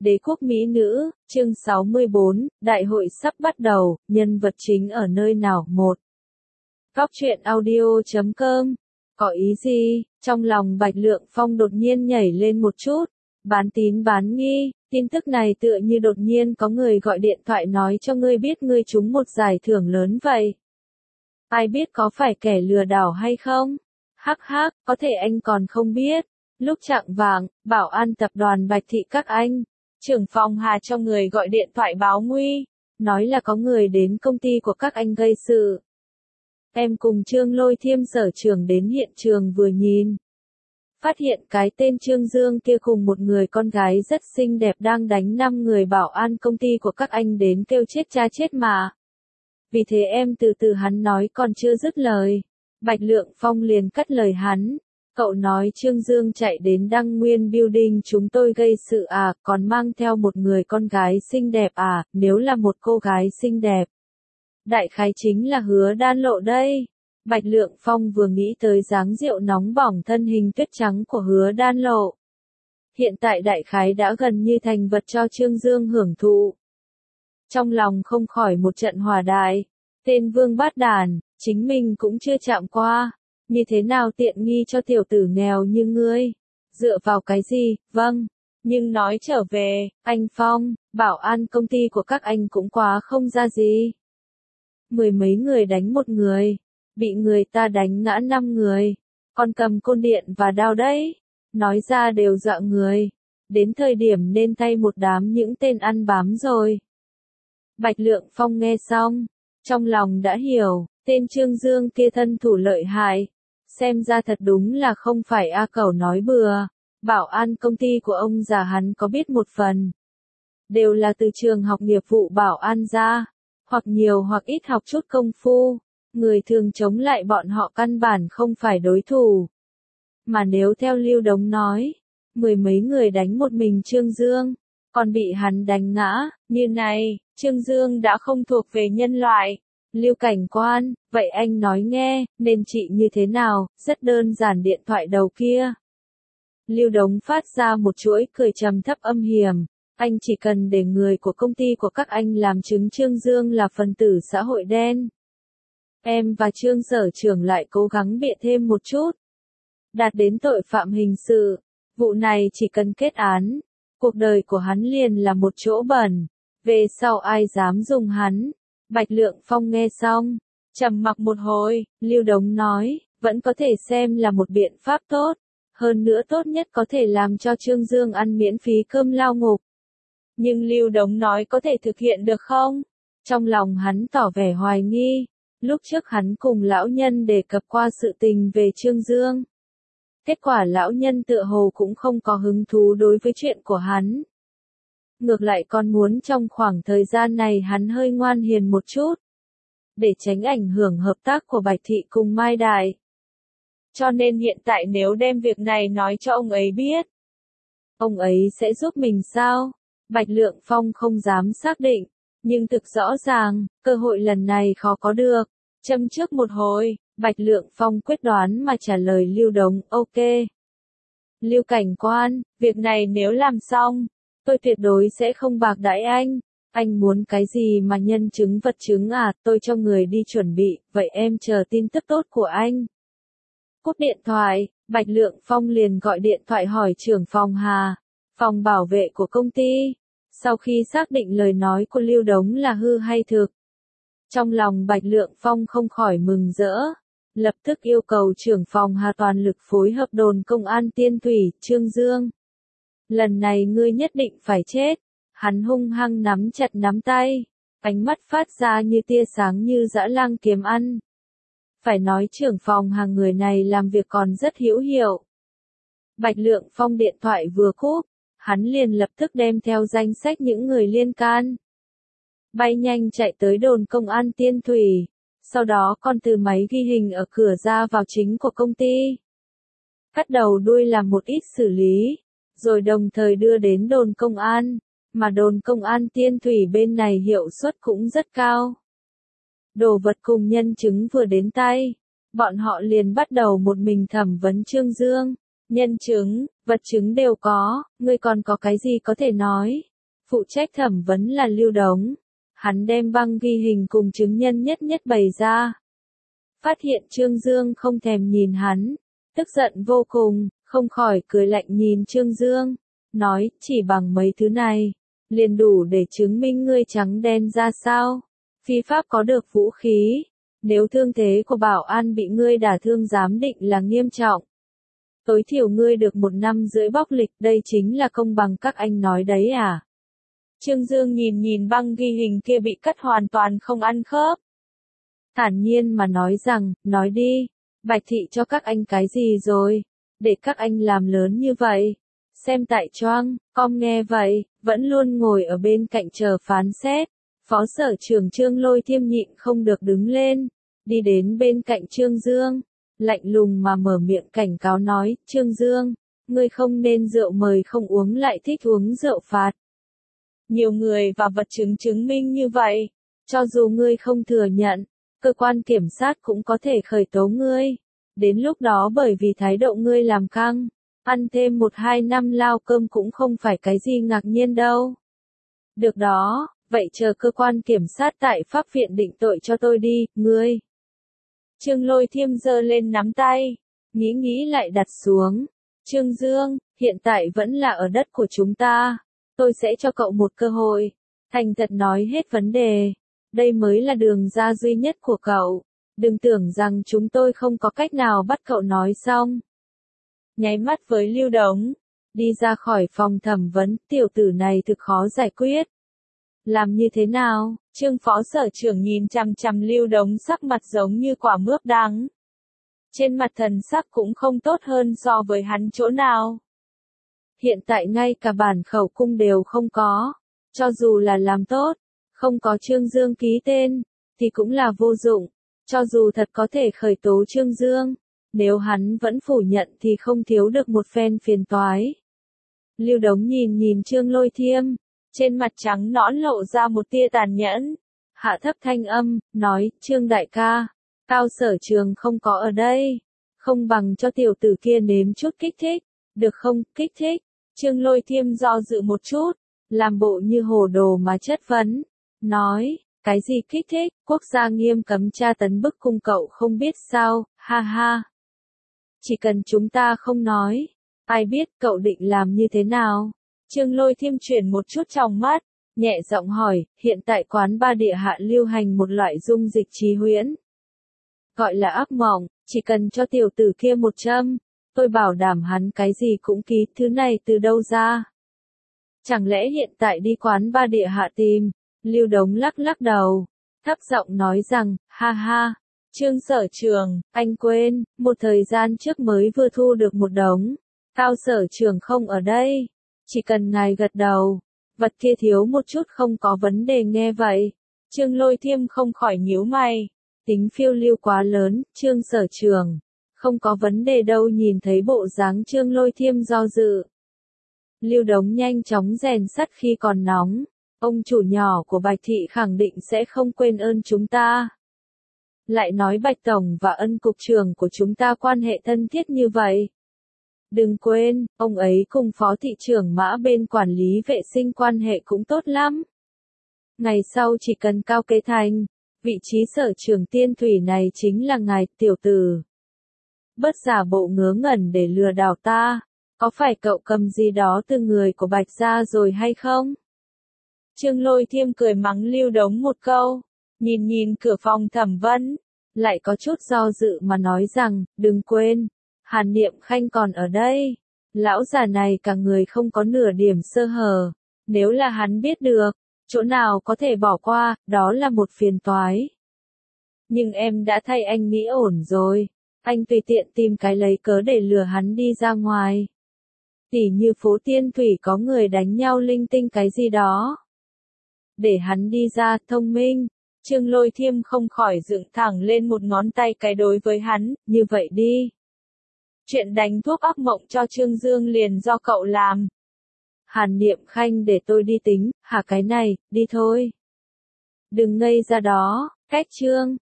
Đế quốc mỹ nữ, chương 64, đại hội sắp bắt đầu, nhân vật chính ở nơi nào? 1. Góc truyện audio.com. Có ý gì? Trong lòng Bạch Lượng Phong đột nhiên nhảy lên một chút. Bán tín bán nghi, tin tức này tựa như đột nhiên có người gọi điện thoại nói cho ngươi biết ngươi trúng một giải thưởng lớn vậy. Ai biết có phải kẻ lừa đảo hay không? Hắc hắc, có thể anh còn không biết. Lúc chạng vạng, bảo an tập đoàn Bạch Thị các anh, trưởng phòng Hà cho người gọi điện thoại báo nguy, nói là có người đến công ty của các anh gây sự. Em cùng Trương Lôi Thiêm sở trưởng đến hiện trường vừa nhìn. Phát hiện cái tên Trương Dương kia cùng một người con gái rất xinh đẹp đang đánh 5 người bảo an công ty của các anh đến kêu chết cha chết mà. Vì thế em từ từ hắn nói còn chưa dứt lời. Bạch Lượng Phong liền cắt lời hắn. Cậu nói Trương Dương chạy đến Đăng Nguyên Building chúng tôi gây sự à, còn mang theo một người con gái xinh đẹp à, nếu là một cô gái xinh đẹp. Đại khái chính là Hứa Đan Lộ đây. Bạch Lượng Phong vừa nghĩ tới dáng rượu nóng bỏng thân hình tuyết trắng của Hứa Đan Lộ. Hiện tại đại khái đã gần như thành vật cho Trương Dương hưởng thụ. Trong lòng không khỏi một trận hòa đại. Tên vương bát đàn, chính mình cũng chưa chạm qua. Như thế nào tiện nghi cho tiểu tử nghèo như ngươi? Dựa vào cái gì? Vâng. Nhưng nói trở về, anh Phong, bảo an công ty của các anh cũng quá không ra gì. 10 mấy người đánh một người. Bị người ta đánh ngã 5 người. Còn cầm côn điện và đao đấy. Nói ra đều dọa người. Đến thời điểm nên thay một đám những tên ăn bám rồi. Bạch Lượng Phong nghe xong. Trong lòng đã hiểu, tên Trương Dương kia thân thủ lợi hại. Xem ra thật đúng là không phải A Cẩu nói bừa. Bảo an công ty của ông già hắn có biết một phần. Đều là từ trường học nghiệp vụ bảo an ra. Hoặc nhiều hoặc ít học chút công phu. Người thường chống lại bọn họ căn bản không phải đối thủ. Mà nếu theo Lưu Đống nói, 10 mấy người đánh một mình Trương Dương, còn bị hắn đánh ngã, như này, Trương Dương đã không thuộc về nhân loại. Lưu cảnh quan, vậy anh nói nghe, nên trị như thế nào? Rất đơn giản, điện thoại đầu kia. Lưu Đống phát ra một chuỗi cười trầm thấp âm hiểm. Anh chỉ cần để người của công ty của các anh làm chứng Trương Dương là phần tử xã hội đen. Em và Trương sở trưởng lại cố gắng biện thêm một chút. Đạt đến tội phạm hình sự. Vụ này chỉ cần kết án. Cuộc đời của hắn liền là một chỗ bẩn. Về sau ai dám dùng hắn. Bạch Lượng Phong nghe xong. Trầm mặc một hồi, Lưu Đống nói, vẫn có thể xem là một biện pháp tốt. Hơn nữa tốt nhất có thể làm cho Trương Dương ăn miễn phí cơm lao ngục. Nhưng Lưu Đống nói có thể thực hiện được không? Trong lòng hắn tỏ vẻ hoài nghi. Lúc trước hắn cùng lão nhân đề cập qua sự tình về Trương Dương. Kết quả lão nhân tựa hồ cũng không có hứng thú đối với chuyện của hắn. Ngược lại còn muốn trong khoảng thời gian này hắn hơi ngoan hiền một chút. Để tránh ảnh hưởng hợp tác của Bạch Thị cùng Mai Đại. Cho nên hiện tại nếu đem việc này nói cho ông ấy biết. Ông ấy sẽ giúp mình sao? Bạch Lượng Phong không dám xác định. Nhưng thực rõ ràng, cơ hội lần này khó có được. Châm trước một hồi, Bạch Lượng Phong quyết đoán mà trả lời Lưu Đống, ok. Lưu cảnh quan, việc này nếu làm xong, tôi tuyệt đối sẽ không bạc đãi anh. Anh muốn cái gì mà nhân chứng vật chứng à, tôi cho người đi chuẩn bị, vậy em chờ tin tức tốt của anh. Cúp điện thoại, Bạch Lượng Phong liền gọi điện thoại hỏi trưởng phòng Hà, phòng bảo vệ của công ty. Sau khi xác định lời nói của Lưu Đống là hư hay thực. Trong lòng Bạch Lượng Phong không khỏi mừng rỡ. Lập tức yêu cầu trưởng phòng Hà toàn lực phối hợp đồn công an Tiên Thủy, Trương Dương. Lần này ngươi nhất định phải chết. Hắn hung hăng nắm chặt nắm tay. Ánh mắt phát ra như tia sáng như dã lang kiếm ăn. Phải nói trưởng phòng Hà người này làm việc còn rất hữu hiệu. Bạch Lượng Phong điện thoại vừa cúp. Hắn liền lập tức đem theo danh sách những người liên can. Bay nhanh chạy tới đồn công an Tiên Thủy. Sau đó còn từ máy ghi hình ở cửa ra vào chính của công ty. Cắt đầu đuôi làm một ít xử lý. Rồi đồng thời đưa đến đồn công an. Mà đồn công an Tiên Thủy bên này hiệu suất cũng rất cao. Đồ vật cùng nhân chứng vừa đến tay. Bọn họ liền bắt đầu một mình thẩm vấn Trương Dương. Nhân chứng, vật chứng đều có, ngươi còn có cái gì có thể nói? Phụ trách thẩm vấn là Lưu Đống. Hắn đem băng ghi hình cùng chứng nhân nhất nhất bày ra. Phát hiện Trương Dương không thèm nhìn hắn, tức giận vô cùng, không khỏi cười lạnh nhìn Trương Dương, nói, chỉ bằng mấy thứ này, liền đủ để chứng minh ngươi trắng đen ra sao. Phi pháp có được vũ khí, nếu thương thế của bảo an bị ngươi đả thương giám định là nghiêm trọng. Tối thiểu ngươi được 1 năm rưỡi bóc lịch, đây chính là công bằng các anh nói đấy à. Trương Dương nhìn băng ghi hình kia bị cắt hoàn toàn không ăn khớp. Thản nhiên mà nói rằng, nói đi, Bạch Thị cho các anh cái gì rồi, để các anh làm lớn như vậy. Xem tại choang, com nghe vậy, vẫn luôn ngồi ở bên cạnh chờ phán xét. Phó Sở Trưởng Trương Lôi Thiêm nhịn không được đứng lên, đi đến bên cạnh Trương Dương, lạnh lùng mà mở miệng cảnh cáo nói, Trương Dương, ngươi không nên rượu mời không uống lại thích uống rượu phạt. Nhiều người và vật chứng chứng minh như vậy, cho dù ngươi không thừa nhận, cơ quan kiểm sát cũng có thể khởi tố ngươi. Đến lúc đó bởi vì thái độ ngươi làm căng, ăn thêm 1-2 năm lao cơm cũng không phải cái gì ngạc nhiên đâu. Được đó, vậy chờ cơ quan kiểm sát tại pháp viện định tội cho tôi đi, ngươi. Trương Lôi Thiêm giơ lên nắm tay, nghĩ lại đặt xuống. Trương Dương, hiện tại vẫn là ở đất của chúng ta. Tôi sẽ cho cậu một cơ hội. Thành thật nói hết vấn đề. Đây mới là đường ra duy nhất của cậu. Đừng tưởng rằng chúng tôi không có cách nào bắt cậu nói xong. Nháy mắt với Lưu Đống. Đi ra khỏi phòng thẩm vấn, tiểu tử này thực khó giải quyết. Làm như thế nào? Trương Phó Sở Trưởng nhìn chằm chằm Lưu Đống sắc mặt giống như quả mướp đắng. Trên mặt thần sắc cũng không tốt hơn so với hắn chỗ nào. Hiện tại ngay cả bản khẩu cung đều không có. Cho dù là làm tốt, không có Trương Dương ký tên, thì cũng là vô dụng. Cho dù thật có thể khởi tố Trương Dương, nếu hắn vẫn phủ nhận thì không thiếu được một phen phiền toái. Lưu Đống nhìn Trương Lôi Thiêm, trên mặt trắng nõn lộ ra một tia tàn nhẫn. Hạ thấp thanh âm, nói, Trương đại ca, Cao Sở Trường không có ở đây. Không bằng cho tiểu tử kia nếm chút kích thích, được không, kích thích. Trương Lôi Thiêm do dự một chút, làm bộ như hồ đồ mà chất vấn. Nói, cái gì kích thích, quốc gia nghiêm cấm tra tấn bức cung cậu không biết sao, ha ha. Chỉ cần chúng ta không nói, ai biết cậu định làm như thế nào. Trương Lôi Thiêm chuyển một chút trong mắt, nhẹ giọng hỏi, hiện tại quán ba địa hạ lưu hành một loại dung dịch trí huyễn. Gọi là ác mộng, chỉ cần cho tiểu tử kia một châm, tôi bảo đảm hắn cái gì cũng ký, thứ này từ đâu ra. Chẳng lẽ hiện tại đi quán ba địa hạ tìm, Lưu Đống lắc đầu, thấp giọng nói rằng, ha ha, Trương Sở Trường, anh quên, một thời gian trước mới vừa thu được một đống, Cao Sở Trường không ở đây, chỉ cần ngài gật đầu, vật kia thiếu một chút không có vấn đề nghe vậy. Trương Lôi Thiêm không khỏi nhíu mày, tính phiêu lưu quá lớn, Trương Sở Trường, không có vấn đề đâu. Nhìn thấy bộ dáng Trương Lôi Thiêm do dự, Lưu Đống nhanh chóng rèn sắt khi còn nóng, ông chủ nhỏ của Bạch Thị khẳng định sẽ không quên ơn chúng ta. Lại nói Bạch Tổng và Ân Cục trưởng của chúng ta quan hệ thân thiết như vậy. Đừng quên, ông ấy cùng Phó Thị trưởng Mã bên quản lý vệ sinh quan hệ cũng tốt lắm. Ngày sau chỉ cần cao kế thành, vị trí Sở trưởng Tiên Thủy này chính là ngài, tiểu tử. Bớt giả bộ ngớ ngẩn để lừa đảo ta, có phải cậu cầm gì đó từ người của Bạch gia rồi hay không? Trương Lôi Thiêm cười mắng Lưu Đống một câu, nhìn cửa phòng thẩm vấn, lại có chút do dự mà nói rằng, đừng quên, Hàn Niệm Khanh còn ở đây. Lão già này cả người không có nửa điểm sơ hở, nếu là hắn biết được, chỗ nào có thể bỏ qua, đó là một phiền toái. Nhưng em đã thay anh nghĩ ổn rồi, anh tùy tiện tìm cái lấy cớ để lừa hắn đi ra ngoài. Tỉ như phố Tiên Thủy có người đánh nhau linh tinh cái gì đó. Để hắn đi ra, thông minh. Trương Lôi Thiêm không khỏi dựng thẳng lên một ngón tay cái đối với hắn, như vậy đi. Chuyện đánh thuốc ác mộng cho Trương Dương liền do cậu làm. Hàn Niệm Khanh để tôi đi tính, hả cái này, đi thôi. Đừng ngây ra đó, cách Trương.